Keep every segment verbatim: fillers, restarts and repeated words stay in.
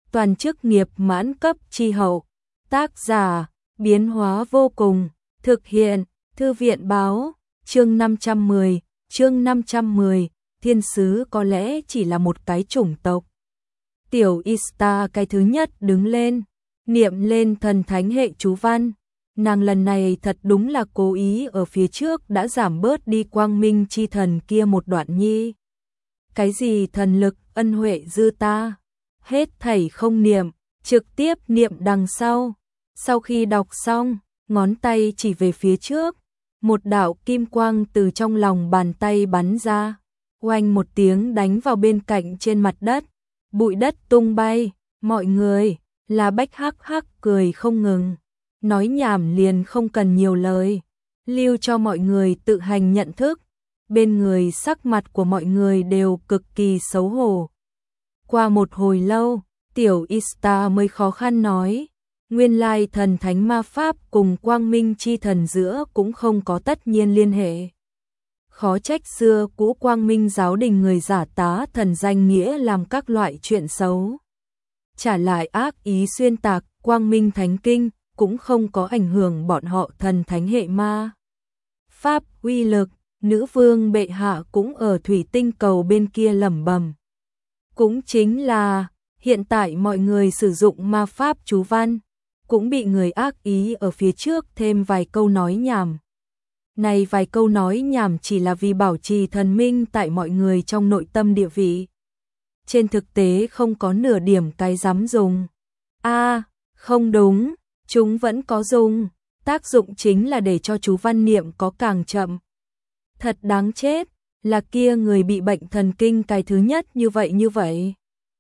toàn chức nghiệp mãn cấp chi hậu. Tác giả, biến hóa vô cùng, thực hiện, thư viện báo, chương năm trăm mười, chương năm trăm mười, thiên sứ có lẽ chỉ là một cái chủng tộc. Tiểu Ista cái thứ nhất đứng lên, niệm lên thần thánh hệ chú văn. Nàng lần này thật đúng là cố ý ở phía trước đã giảm bớt đi quang minh chi thần kia một đoạn nhi. Cái gì thần lực, ân huệ dư ta, hết thảy không niệm, trực tiếp niệm đằng sau. Sau khi đọc xong, ngón tay chỉ về phía trước, một đạo kim quang từ trong lòng bàn tay bắn ra, oanh một tiếng đánh vào bên cạnh trên mặt đất, bụi đất tung bay, mọi người, là Bách hắc hắc cười không ngừng, nói nhảm liền không cần nhiều lời, lưu cho mọi người tự hành nhận thức, bên người sắc mặt của mọi người đều cực kỳ xấu hổ. Qua một hồi lâu, Tiểu Ista mới khó khăn nói, nguyên lai thần thánh ma pháp cùng quang minh chi thần giữa cũng không có tất nhiên liên hệ. Khó trách xưa cũ quang minh giáo đình người giả tá thần danh nghĩa làm các loại chuyện xấu. Trả lại ác ý xuyên tạc quang minh thánh kinh cũng không có ảnh hưởng bọn họ thần thánh hệ ma. Pháp uy lực, nữ vương bệ hạ cũng ở thủy tinh cầu bên kia lẩm bẩm. Cũng chính là, hiện tại mọi người sử dụng ma pháp chú văn, cũng bị người ác ý ở phía trước thêm vài câu nói nhảm. Này vài câu nói nhảm chỉ là vì bảo trì thần minh tại mọi người trong nội tâm địa vị. Trên thực tế không có nửa điểm cái dám dùng. A, à, không đúng, chúng vẫn có dùng, tác dụng chính là để cho chú văn niệm có càng chậm. Thật đáng chết, là kia người bị bệnh thần kinh cái thứ nhất như vậy như vậy.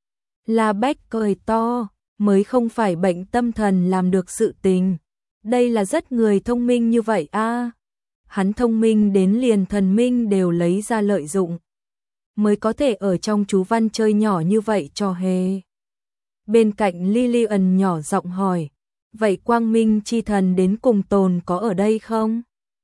Là Bách cười to, mới không phải bệnh tâm thần làm được sự tình. Đây là rất người thông minh như vậy a. À. Hắn thông minh đến liền thần minh đều lấy ra lợi dụng, mới có thể ở trong chú văn chơi nhỏ như vậy cho hề. Bên cạnh Lillian nhỏ giọng hỏi, vậy quang minh chi thần đến cùng tồn có ở đây không?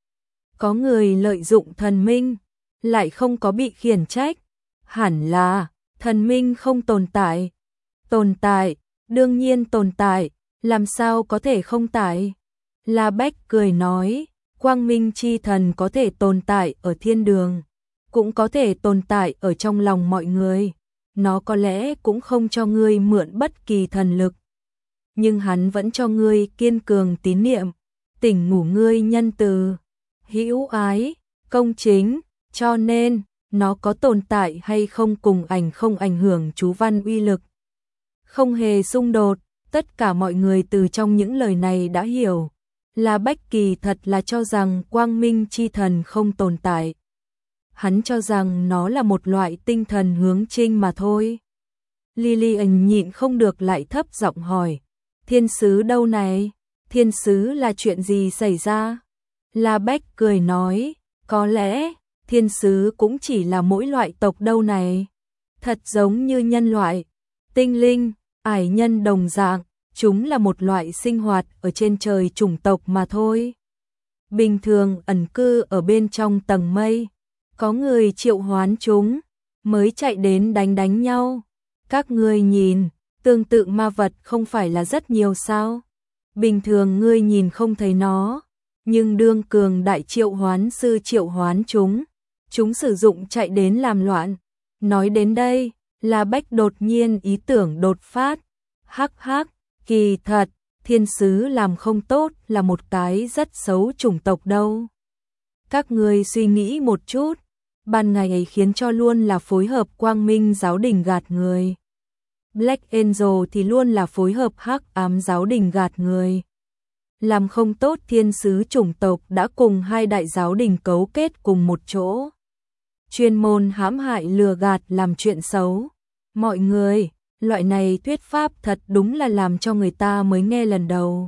Có người lợi dụng thần minh, lại không có bị khiển trách. Hẳn là, thần minh không tồn tại. Tồn tại, đương nhiên tồn tại, làm sao có thể không tại? La Bách cười nói, quang minh chi thần có thể tồn tại ở thiên đường, cũng có thể tồn tại ở trong lòng mọi người. Nó có lẽ cũng không cho ngươi mượn bất kỳ thần lực, nhưng hắn vẫn cho ngươi kiên cường tín niệm, tỉnh ngủ ngươi nhân từ, hữu ái, công chính, cho nên, nó có tồn tại hay không cùng ảnh không ảnh hưởng chú văn uy lực. Không hề xung đột, tất cả mọi người từ trong những lời này đã hiểu, là Bách kỳ thật là cho rằng quang minh chi thần không tồn tại. Hắn cho rằng nó là một loại tinh thần hướng trinh mà thôi. Lillian nhịn không được lại thấp giọng hỏi, thiên sứ đâu này? Thiên sứ là chuyện gì xảy ra? La Bách cười nói, có lẽ, thiên sứ cũng chỉ là mỗi loại tộc đâu này. Thật giống như nhân loại, tinh linh, ải nhân đồng dạng, chúng là một loại sinh hoạt ở trên trời chủng tộc mà thôi. Bình thường ẩn cư ở bên trong tầng mây, có người triệu hoán chúng, mới chạy đến đánh đánh nhau. Các ngươi nhìn, tương tự ma vật không phải là rất nhiều sao? Bình thường ngươi nhìn không thấy nó, nhưng đương cường đại triệu hoán sư triệu hoán chúng, chúng sử dụng chạy đến làm loạn. Nói đến đây, La Bách đột nhiên ý tưởng đột phát. Hắc hắc, kỳ thật, thiên sứ làm không tốt là một cái rất xấu chủng tộc đâu. Các ngươi suy nghĩ một chút, ban ngày ấy khiến cho luôn là phối hợp quang minh giáo đình gạt người. Black Angel thì luôn là phối hợp hắc ám giáo đình gạt người. Làm không tốt thiên sứ chủng tộc đã cùng hai đại giáo đình cấu kết cùng một chỗ. Chuyên môn hãm hại lừa gạt làm chuyện xấu. Mọi người, loại này thuyết pháp thật đúng là làm cho người ta mới nghe lần đầu.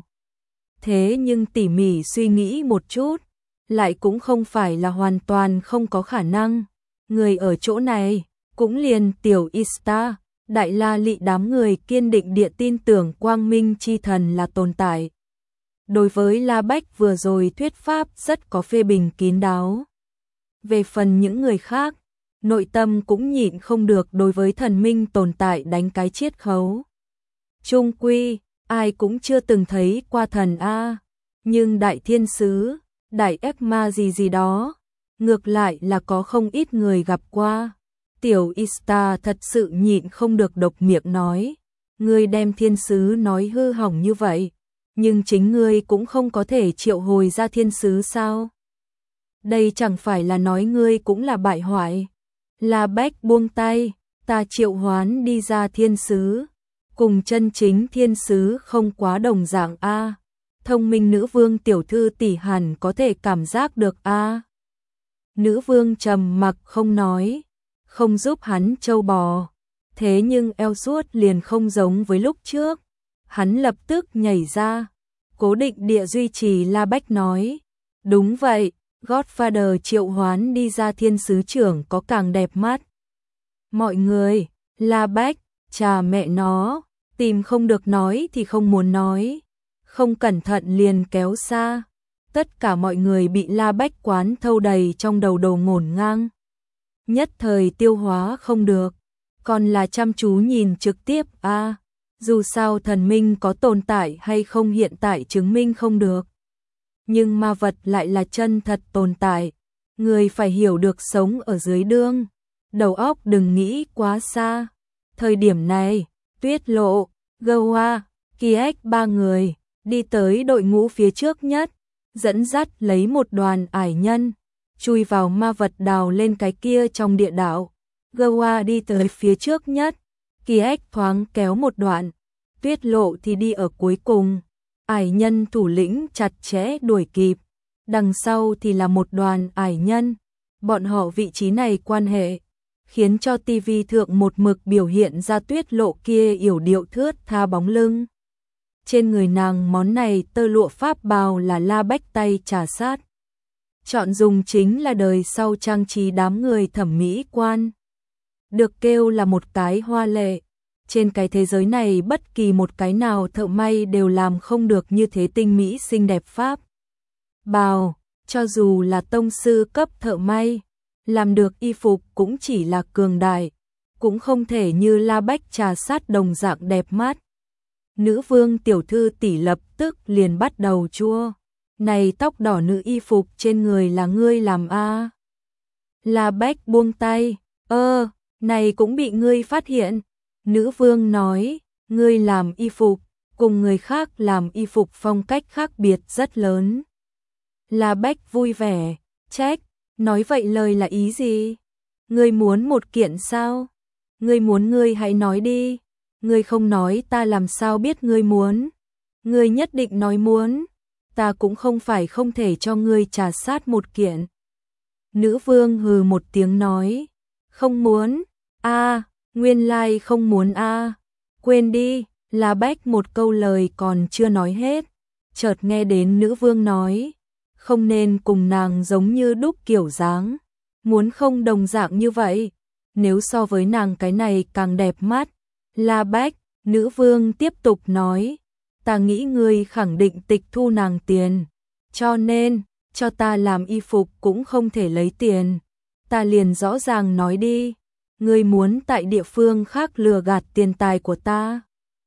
Thế nhưng tỉ mỉ suy nghĩ một chút, lại cũng không phải là hoàn toàn không có khả năng. Người ở chỗ này, cũng liền Tiểu Ista, Đại La Lị đám người kiên định địa tin tưởng quang minh chi thần là tồn tại. Đối với La Bách vừa rồi thuyết pháp rất có phê bình kín đáo. Về phần những người khác, nội tâm cũng nhịn không được đối với thần minh tồn tại đánh cái chiết khấu. Chung quy, ai cũng chưa từng thấy qua thần a, nhưng đại thiên sứ, đại ác ma gì gì đó, ngược lại là có không ít người gặp qua. Tiểu Ista thật sự nhịn không được độc miệng nói, ngươi đem thiên sứ nói hư hỏng như vậy, nhưng chính ngươi cũng không có thể triệu hồi ra thiên sứ sao? Đây chẳng phải là nói ngươi cũng là bại hoại. La Bách buông tay, ta triệu hoán đi ra thiên sứ, cùng chân chính thiên sứ không quá đồng dạng a. Thông minh nữ vương tiểu thư tỷ hẳn có thể cảm giác được a. Nữ vương trầm mặc không nói, không giúp hắn trâu bò. Thế nhưng Elsuốt liền không giống với lúc trước. Hắn lập tức nhảy ra, cố định địa duy trì. La Bách nói, đúng vậy, Godfather triệu hoán đi ra thiên sứ trưởng có càng đẹp mắt. Mọi người, La Bách, chà mẹ nó, tìm không được nói thì không muốn nói, không cẩn thận liền kéo xa. Tất cả mọi người bị La Bách quán thâu đầy trong đầu đồ ngổn ngang. Nhất thời tiêu hóa không được, còn là chăm chú nhìn trực tiếp a. À, dù sao thần minh có tồn tại hay không hiện tại chứng minh không được. Nhưng ma vật lại là chân thật tồn tại. Người phải hiểu được sống ở dưới đương. Đầu óc đừng nghĩ quá xa. Thời điểm này, Tuyết Lộ, Goa, Kiek ba người đi tới đội ngũ phía trước nhất, dẫn dắt lấy một đoàn ải nhân, chui vào ma vật đào lên cái kia trong địa đạo. Goa đi tới phía trước nhất, Kiek thoáng kéo một đoạn, Tuyết Lộ thì đi ở cuối cùng. Ải nhân thủ lĩnh chặt chẽ đuổi kịp, đằng sau thì là một đoàn ải nhân. Bọn họ vị trí này quan hệ, khiến cho tivi thượng một mực biểu hiện ra Tuyết Lộ kia yểu điệu thướt tha bóng lưng. Trên người nàng món này tơ lụa pháp bào là La Bách tay trà sát. Chọn dùng chính là đời sau trang trí đám người thẩm mỹ quan. Được kêu là một cái hoa lệ. Trên cái thế giới này bất kỳ một cái nào thợ may đều làm không được như thế tinh mỹ xinh đẹp pháp bào, cho dù là tông sư cấp thợ may, làm được y phục cũng chỉ là cường đại, cũng không thể như La Bách trà sát đồng dạng đẹp mắt. Nữ vương tiểu thư tỷ lập tức liền bắt đầu chua, này tóc đỏ nữ y phục trên người là ngươi làm a? À? La Bách buông tay, ơ, này cũng bị ngươi phát hiện. Nữ vương nói, ngươi làm y phục, cùng người khác làm y phục phong cách khác biệt rất lớn. La Bách vui vẻ, trách, nói vậy lời là ý gì? Ngươi muốn một kiện sao? Ngươi muốn ngươi hãy nói đi, ngươi không nói ta làm sao biết ngươi muốn? Ngươi nhất định nói muốn, ta cũng không phải không thể cho ngươi trà sát một kiện. Nữ vương hừ một tiếng nói, không muốn, a. À, nguyên lai like không muốn a. À. Quên đi, La Bách một câu lời còn chưa nói hết, chợt nghe đến nữ vương nói, không nên cùng nàng giống như đúc kiểu dáng, muốn không đồng dạng như vậy, nếu so với nàng cái này càng đẹp mắt. La Bách, nữ vương tiếp tục nói, ta nghĩ ngươi khẳng định tịch thu nàng tiền, cho nên, cho ta làm y phục cũng không thể lấy tiền, ta liền rõ ràng nói đi. Ngươi muốn tại địa phương khác lừa gạt tiền tài của ta,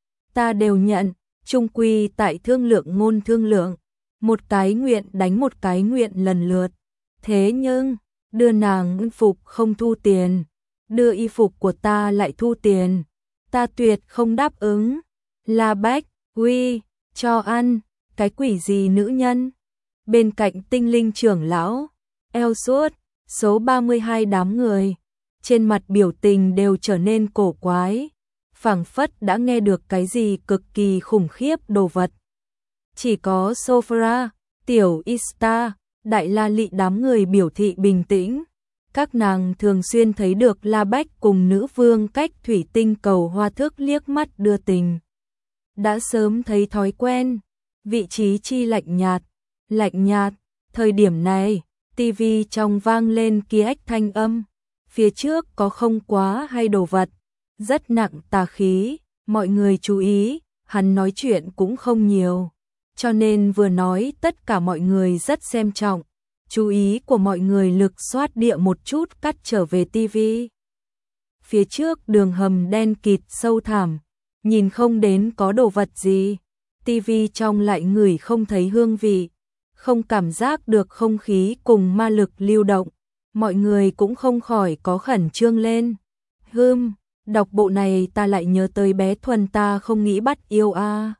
ta đều nhận, chung quy tại thương lượng ngôn thương lượng, một cái nguyện đánh một cái nguyện lần lượt. Thế nhưng, đưa nàng y phục không thu tiền, đưa y phục của ta lại thu tiền, ta tuyệt không đáp ứng. La Bách, uy, cho ăn, cái quỷ gì nữ nhân? Bên cạnh tinh linh trưởng lão, Elsuốt, số ba mươi hai đám người. Trên mặt biểu tình đều trở nên cổ quái, phảng phất đã nghe được cái gì cực kỳ khủng khiếp đồ vật. Chỉ có Sophra, Tiểu Ista, Đại La Lị đám người biểu thị bình tĩnh. Các nàng thường xuyên thấy được La Bách cùng nữ vương cách thủy tinh cầu hoa thước liếc mắt đưa tình. Đã sớm thấy thói quen, vị trí chi lạnh nhạt, lạnh nhạt. Thời điểm này, tivi trong vang lên Kiek thanh âm. Phía trước có không quá hay đồ vật, rất nặng tà khí, mọi người chú ý, hắn nói chuyện cũng không nhiều, cho nên vừa nói tất cả mọi người rất xem trọng, chú ý của mọi người lực xoát địa một chút cắt trở về tivi. Phía trước đường hầm đen kịt sâu thẳm, nhìn không đến có đồ vật gì, tivi trong lại ngửi không thấy hương vị, không cảm giác được không khí cùng ma lực lưu động, mọi người cũng không khỏi có khẩn trương lên. Hừm, đọc bộ này ta lại nhớ tới bé Thuần ta không nghĩ bắt yêu a.